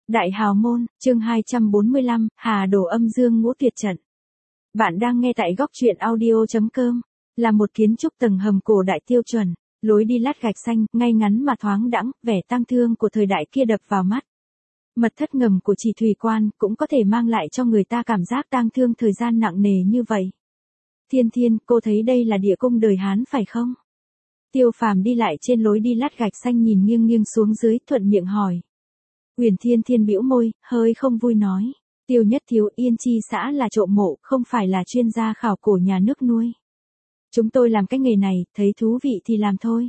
Đại Hào Môn, chương 245, Hà Đồ âm dương ngũ tuyệt trận. Bạn đang nghe tại góc truyện audio.com, là một kiến trúc tầng hầm cổ đại tiêu chuẩn, lối đi lát gạch xanh, ngay ngắn mà thoáng đãng, vẻ tang thương của thời đại kia đập vào mắt. Mật thất ngầm của Chỉ Thủy Quan cũng có thể mang lại cho người ta cảm giác tang thương thời gian nặng nề như vậy. Thiên Thiên, cô thấy đây là địa cung đời Hán phải không? Tiêu Phàm đi lại trên lối đi lát gạch xanh nhìn nghiêng nghiêng xuống dưới, thuận miệng hỏi. Huyền Thiên Thiên bĩu môi, hơi không vui nói. Tiêu Nhất Thiếu, Yên Chi xã là trộm mộ, không phải là chuyên gia khảo cổ nhà nước nuôi. Chúng tôi làm cái nghề này, thấy thú vị thì làm thôi.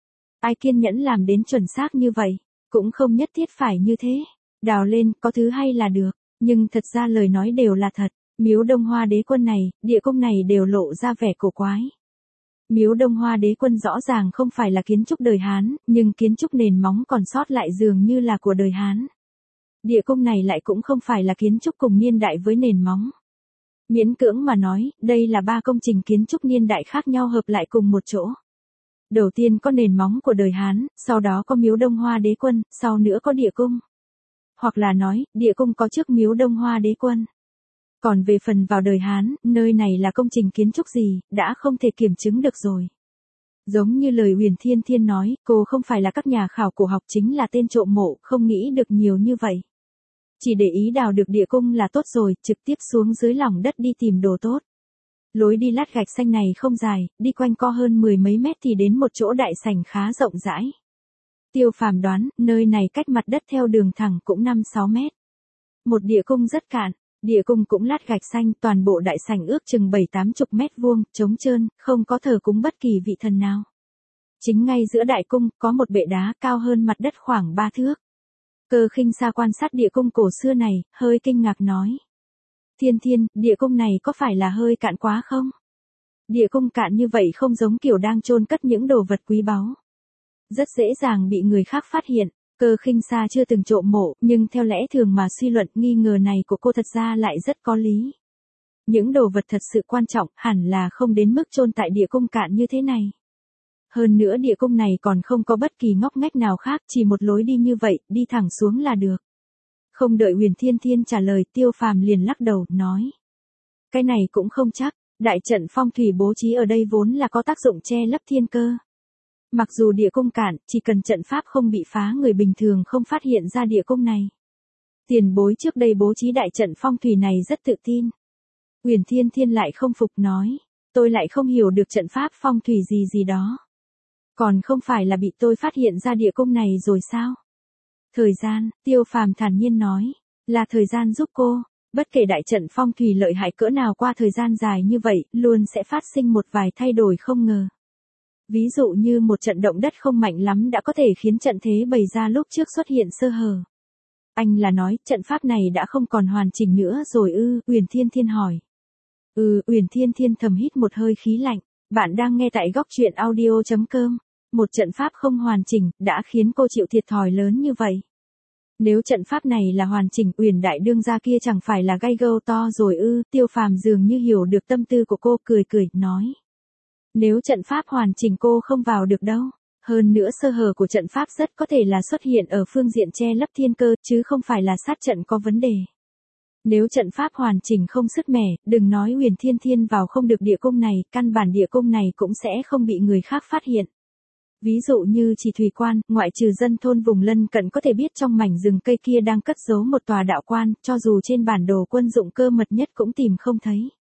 Ai kiên nhẫn làm đến chuẩn xác như vậy, cũng không nhất thiết phải như thế. Đào lên, có thứ hay là được, nhưng thật ra lời nói đều là thật. Miếu Đông Hoa Đế Quân này, địa cung này đều lộ ra vẻ cổ quái. Miếu Đông Hoa Đế Quân rõ ràng không phải là kiến trúc đời Hán, nhưng kiến trúc nền móng còn sót lại dường như là của đời Hán. Địa cung này lại cũng không phải là kiến trúc cùng niên đại với nền móng. Miễn cưỡng mà nói, đây là ba công trình kiến trúc niên đại khác nhau hợp lại cùng một chỗ. Đầu tiên có nền móng của đời Hán, sau đó có miếu Đông Hoa Đế Quân, sau nữa có địa cung. Hoặc là nói, địa cung có trước miếu Đông Hoa Đế Quân. Còn về phần vào đời Hán, nơi này là công trình kiến trúc gì, đã không thể kiểm chứng được rồi. Giống như lời Huyền Thiên Thiên nói, cô không phải là các nhà khảo cổ học, chính là tên trộm mộ, không nghĩ được nhiều như vậy. Chỉ để ý đào được địa cung là tốt rồi, trực tiếp xuống dưới lòng đất đi tìm đồ tốt. Lối đi lát gạch xanh này không dài, đi quanh co hơn 10 mấy mét thì đến một chỗ đại sảnh khá rộng rãi. Tiêu Phàm đoán, nơi này cách mặt đất theo đường thẳng cũng 5-6 mét. Một địa cung rất cạn. Địa cung cũng lát gạch xanh, toàn bộ đại sảnh ước chừng 7-80 mét vuông, trống trơn, không có thờ cúng bất kỳ vị thần nào. Chính ngay giữa đại cung, có một bệ đá cao hơn mặt đất khoảng 3 thước. Cơ Khinh Sa quan sát địa cung cổ xưa này, hơi kinh ngạc nói. Thiên Thiên, địa cung này có phải là hơi cạn quá không? Địa cung cạn như vậy không giống kiểu đang chôn cất những đồ vật quý báu. Rất dễ dàng bị người khác phát hiện. Cơ Khinh Sa chưa từng trộm mộ, nhưng theo lẽ thường mà suy luận, nghi ngờ này của cô thật ra lại rất có lý. Những đồ vật thật sự quan trọng hẳn là không đến mức chôn tại địa cung cạn như thế này. Hơn nữa địa cung này còn không có bất kỳ ngóc ngách nào khác, chỉ một lối đi như vậy, đi thẳng xuống là được. Không đợi Huyền Thiên Thiên trả lời, Tiêu Phàm liền lắc đầu, nói. Cái này cũng không chắc, đại trận phong thủy bố trí ở đây vốn là có tác dụng che lấp thiên cơ. Mặc dù địa cung cạn, chỉ cần trận pháp không bị phá, người bình thường không phát hiện ra địa cung này. Tiền bối trước đây bố trí đại trận phong thủy này rất tự tin. Huyền Thiên Thiên lại không phục nói, tôi lại không hiểu được trận pháp phong thủy gì gì đó. Còn không phải là bị tôi phát hiện ra địa cung này rồi sao? Thời gian, Tiêu Phàm thản nhiên nói, là thời gian giúp cô. Bất kể đại trận phong thủy lợi hại cỡ nào, qua thời gian dài như vậy, luôn sẽ phát sinh một vài thay đổi không ngờ. Ví dụ như một trận động đất không mạnh lắm đã có thể khiến trận thế bày ra lúc trước xuất hiện sơ hở. Anh là nói, trận pháp này đã không còn hoàn chỉnh nữa rồi ư? Huyền Thiên Thiên hỏi. Huyền Thiên Thiên thầm hít một hơi khí lạnh. Bạn đang nghe tại góc truyện audio.com. Một trận pháp không hoàn chỉnh, đã khiến cô chịu thiệt thòi lớn như vậy. Nếu trận pháp này là hoàn chỉnh, Huyền đại đương gia kia chẳng phải là gai gâu to rồi ư? Tiêu Phàm dường như hiểu được tâm tư của cô, cười cười, nói. Nếu trận pháp hoàn chỉnh cô không vào được đâu. Hơn nữa sơ hở của trận pháp rất có thể là xuất hiện ở phương diện che lấp thiên cơ, chứ không phải là sát trận có vấn đề. Nếu trận pháp hoàn chỉnh không sứt mẻ, đừng nói Huyền Thiên Thiên vào không được địa cung này, căn bản địa cung này cũng sẽ không bị người khác phát hiện. Ví dụ như Chỉ Thủy Quan, ngoại trừ dân thôn vùng lân cận có thể biết trong mảnh rừng cây kia đang cất giấu một tòa đạo quan, cho dù trên bản đồ quân dụng cơ mật nhất cũng tìm không thấy.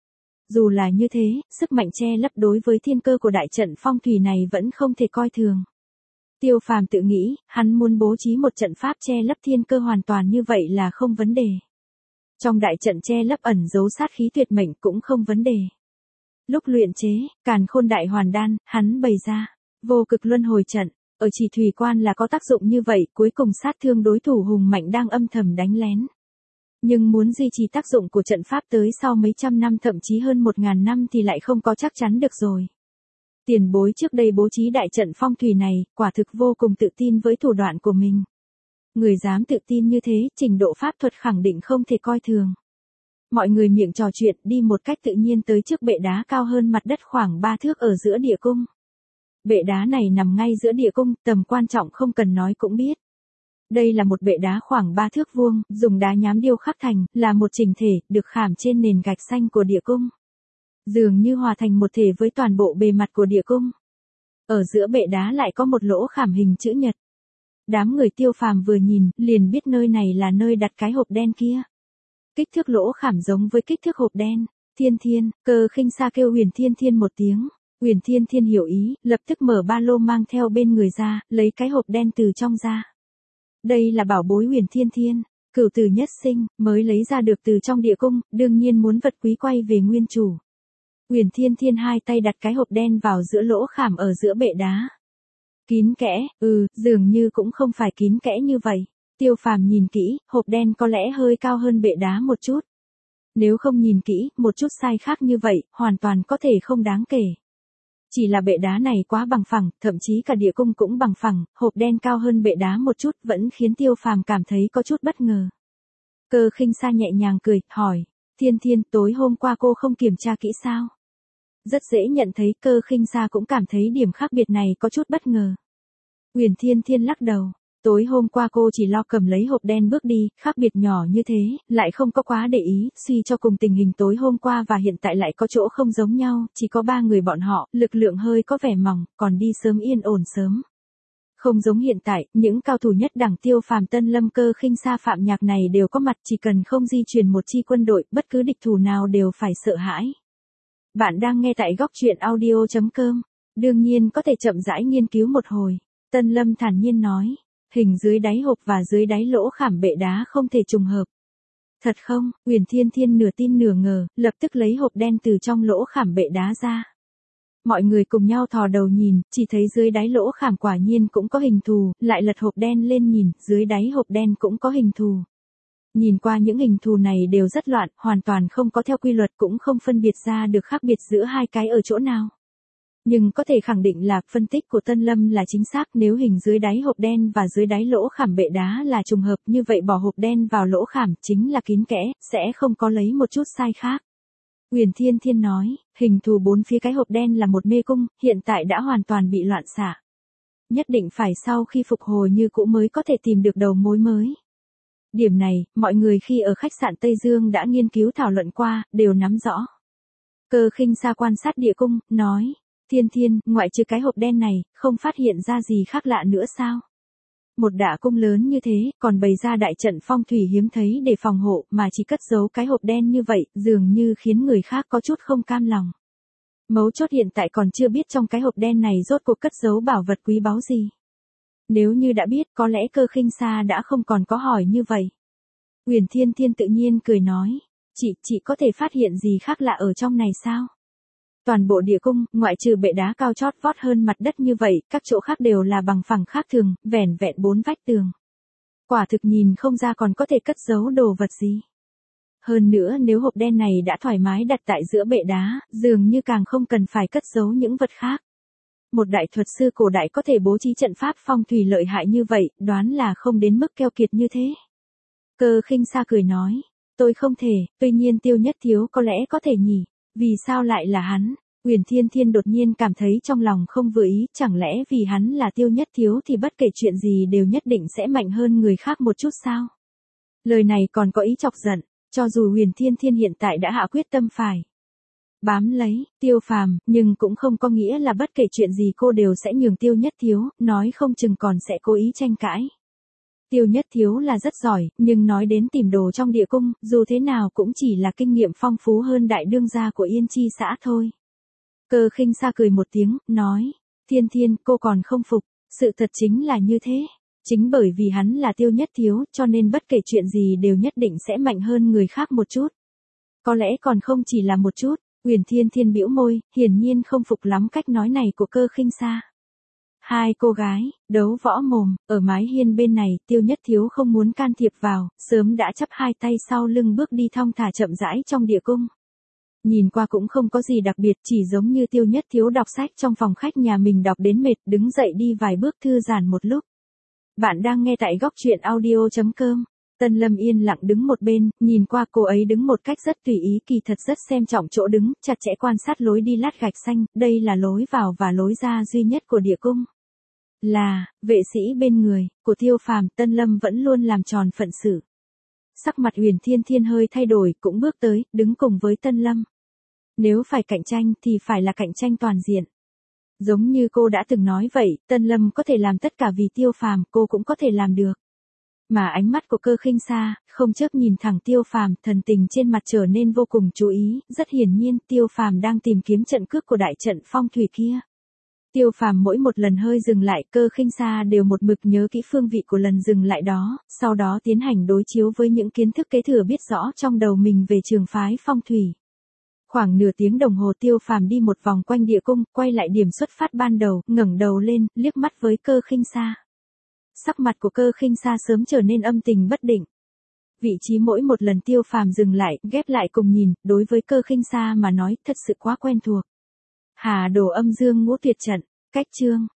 Dù là như thế, sức mạnh che lấp đối với thiên cơ của đại trận phong thủy này vẫn không thể coi thường. Tiêu Phàm tự nghĩ, hắn muốn bố trí một trận pháp che lấp thiên cơ hoàn toàn như vậy là không vấn đề. Trong đại trận che lấp ẩn giấu sát khí tuyệt mệnh cũng không vấn đề. Lúc luyện chế, Càn Khôn Đại Hoàn Đan, hắn bày ra Vô Cực Luân Hồi Trận, ở Chỉ Thủy Quan là có tác dụng như vậy, cuối cùng sát thương đối thủ hùng mạnh đang âm thầm đánh lén. Nhưng muốn duy trì tác dụng của trận pháp tới sau mấy trăm năm, thậm chí hơn 1000 năm thì lại không có chắc chắn được rồi. Tiền bối trước đây bố trí đại trận phong thủy này, quả thực vô cùng tự tin với thủ đoạn của mình. Người dám tự tin như thế, trình độ pháp thuật khẳng định không thể coi thường. Mọi người miệng trò chuyện, đi một cách tự nhiên tới trước bệ đá cao hơn mặt đất khoảng 3 thước ở giữa địa cung. Bệ đá này nằm ngay giữa địa cung, tầm quan trọng không cần nói cũng biết. Đây là một bệ đá khoảng 3 thước vuông, dùng đá nhám điêu khắc thành, là một chỉnh thể, được khảm trên nền gạch xanh của địa cung. Dường như hòa thành một thể với toàn bộ bề mặt của địa cung. Ở giữa bệ đá lại có một lỗ khảm hình chữ nhật. Đám người Tiêu Phàm vừa nhìn, liền biết nơi này là nơi đặt cái hộp đen kia. Kích thước lỗ khảm giống với kích thước hộp đen. Thiên Thiên, Cơ Khinh Sa kêu Huyền Thiên Thiên một tiếng. Huyền Thiên Thiên hiểu ý, lập tức mở ba lô mang theo bên người ra, lấy cái hộp đen từ trong ra. Đây là bảo bối Huyền Thiên Thiên, cửu tử nhất sinh, mới lấy ra được từ trong địa cung, đương nhiên muốn vật quý quay về nguyên chủ. Huyền Thiên Thiên hai tay đặt cái hộp đen vào giữa lỗ khảm ở giữa bệ đá. Kín kẽ, dường như cũng không phải kín kẽ như vậy. Tiêu Phàm nhìn kỹ, hộp đen có lẽ hơi cao hơn bệ đá một chút. Nếu không nhìn kỹ, một chút sai khác như vậy, hoàn toàn có thể không đáng kể. Chỉ là bệ đá này quá bằng phẳng, thậm chí cả địa cung cũng bằng phẳng, hộp đen cao hơn bệ đá một chút vẫn khiến Tiêu Phàm cảm thấy có chút bất ngờ. Cơ Khinh Sa nhẹ nhàng cười, hỏi, Thiên Thiên, tối hôm qua cô không kiểm tra kỹ sao? Rất dễ nhận thấy Cơ Khinh Sa cũng cảm thấy điểm khác biệt này có chút bất ngờ. Huyền Thiên Thiên lắc đầu. Tối hôm qua cô chỉ lo cầm lấy hộp đen bước đi, khác biệt nhỏ như thế, lại không có quá để ý, suy cho cùng tình hình tối hôm qua và hiện tại lại có chỗ không giống nhau, chỉ có 3 người bọn họ, lực lượng hơi có vẻ mỏng, còn đi sớm yên ổn sớm. Không giống hiện tại, những cao thủ nhất đẳng Tiêu Phàm Tân Lâm Cơ Khinh Sa Phạm Nhạc này đều có mặt, chỉ cần không di chuyển một chi quân đội, bất cứ địch thủ nào đều phải sợ hãi. Bạn đang nghe tại góc truyện audio.com, đương nhiên có thể chậm rãi nghiên cứu một hồi. Tân Lâm thản nhiên nói. Hình dưới đáy hộp và dưới đáy lỗ khảm bệ đá không thể trùng hợp. Thật không? Huyền Thiên Thiên nửa tin nửa ngờ, lập tức lấy hộp đen từ trong lỗ khảm bệ đá ra. Mọi người cùng nhau thò đầu nhìn, chỉ thấy dưới đáy lỗ khảm quả nhiên cũng có hình thù, lại lật hộp đen lên nhìn, dưới đáy hộp đen cũng có hình thù. Nhìn qua những hình thù này đều rất loạn, hoàn toàn không có theo quy luật, cũng không phân biệt ra được khác biệt giữa hai cái ở chỗ nào. Nhưng có thể khẳng định là phân tích của Tân Lâm là chính xác, nếu hình dưới đáy hộp đen và dưới đáy lỗ khảm bệ đá là trùng hợp, như vậy bỏ hộp đen vào lỗ khảm chính là kín kẽ, sẽ không có lấy một chút sai khác. Huyền Thiên Thiên nói, hình thù bốn phía cái hộp đen là một mê cung, hiện tại đã hoàn toàn bị loạn xạ. Nhất định phải sau khi phục hồi như cũ mới có thể tìm được đầu mối mới. Điểm này, mọi người khi ở khách sạn Tây Dương đã nghiên cứu thảo luận qua, đều nắm rõ. Cơ Khinh Sa quan sát địa cung, nói. Thiên Thiên, ngoại trừ cái hộp đen này, không phát hiện ra gì khác lạ nữa sao? Một đả cung lớn như thế, còn bày ra đại trận phong thủy hiếm thấy để phòng hộ, mà chỉ cất giấu cái hộp đen như vậy, dường như khiến người khác có chút không cam lòng. Mấu chốt hiện tại còn chưa biết trong cái hộp đen này rốt cuộc cất giấu bảo vật quý báu gì. Nếu như đã biết, có lẽ Cơ Khinh Sa đã không còn có hỏi như vậy. Huyền Thiên Thiên tự nhiên cười nói, chị có thể phát hiện gì khác lạ ở trong này sao? Toàn bộ địa cung, ngoại trừ bệ đá cao chót vót hơn mặt đất như vậy, các chỗ khác đều là bằng phẳng khác thường, vẻn vẹn 4 vách tường. Quả thực nhìn không ra còn có thể cất giấu đồ vật gì. Hơn nữa nếu hộp đen này đã thoải mái đặt tại giữa bệ đá, dường như càng không cần phải cất giấu những vật khác. Một đại thuật sư cổ đại có thể bố trí trận pháp phong thủy lợi hại như vậy, đoán là không đến mức keo kiệt như thế. Cơ Khinh Sa cười nói, tôi không thể, tuy nhiên Tiêu Nhất Thiếu có lẽ có thể nhỉ. Vì sao lại là hắn? Huyền Thiên Thiên đột nhiên cảm thấy trong lòng không vừa ý, chẳng lẽ vì hắn là Tiêu Nhất Thiếu thì bất kể chuyện gì đều nhất định sẽ mạnh hơn người khác một chút sao? Lời này còn có ý chọc giận, cho dù Huyền Thiên Thiên hiện tại đã hạ quyết tâm phải bám lấy Tiêu Phàm, nhưng cũng không có nghĩa là bất kể chuyện gì cô đều sẽ nhường Tiêu Nhất Thiếu, nói không chừng còn sẽ cố ý tranh cãi. Tiêu Nhất Thiếu là rất giỏi, nhưng nói đến tìm đồ trong địa cung, dù thế nào cũng chỉ là kinh nghiệm phong phú hơn đại đương gia của Yên Chi xã thôi. Cơ Khinh Sa cười một tiếng, nói, Thiên Thiên, cô còn không phục, sự thật chính là như thế. Chính bởi vì hắn là Tiêu Nhất Thiếu, cho nên bất kể chuyện gì đều nhất định sẽ mạnh hơn người khác một chút. Có lẽ còn không chỉ là một chút. Huyền Thiên Thiên bĩu môi, hiển nhiên không phục lắm cách nói này của Cơ Khinh Sa. Hai cô gái, đấu võ mồm, ở mái hiên bên này, Tiêu Nhất Thiếu không muốn can thiệp vào, sớm đã chắp hai tay sau lưng bước đi thong thả chậm rãi trong địa cung. Nhìn qua cũng không có gì đặc biệt, chỉ giống như Tiêu Nhất Thiếu đọc sách trong phòng khách nhà mình đọc đến mệt, đứng dậy đi vài bước thư giãn một lúc. Bạn đang nghe tại góc truyện audio.com. Tân Lâm yên lặng đứng một bên, nhìn qua cô ấy đứng một cách rất tùy ý, kỳ thật rất xem trọng chỗ đứng, chặt chẽ quan sát lối đi lát gạch xanh, đây là lối vào và lối ra duy nhất của địa cung. Là, vệ sĩ bên người, của Tiêu Phàm, Tân Lâm vẫn luôn làm tròn phận sự. Sắc mặt Huyền Thiên Thiên hơi thay đổi, cũng bước tới, đứng cùng với Tân Lâm. Nếu phải cạnh tranh thì phải là cạnh tranh toàn diện. Giống như cô đã từng nói vậy, Tân Lâm có thể làm tất cả vì Tiêu Phàm, cô cũng có thể làm được. Mà ánh mắt của Cơ Khinh Sa, không chớp nhìn thẳng Tiêu Phàm, thần tình trên mặt trở nên vô cùng chú ý, rất hiển nhiên Tiêu Phàm đang tìm kiếm trận cước của đại trận phong thủy kia. Tiêu Phàm mỗi một lần hơi dừng lại, Cơ Khinh Sa đều một mực nhớ kỹ phương vị của lần dừng lại đó, sau đó tiến hành đối chiếu với những kiến thức kế thừa biết rõ trong đầu mình về trường phái phong thủy. Khoảng nửa tiếng đồng hồ Tiêu Phàm đi một vòng quanh địa cung, quay lại điểm xuất phát ban đầu, ngẩng đầu lên, liếc mắt với Cơ Khinh Sa. Sắc mặt của Cơ Khinh Sa sớm trở nên âm tình bất định. Vị trí mỗi một lần Tiêu Phàm dừng lại, ghép lại cùng nhìn, đối với Cơ Khinh Sa mà nói, thật sự quá quen thuộc. Hà Đồ Âm Dương Ngũ Tuyệt Trận, cách chương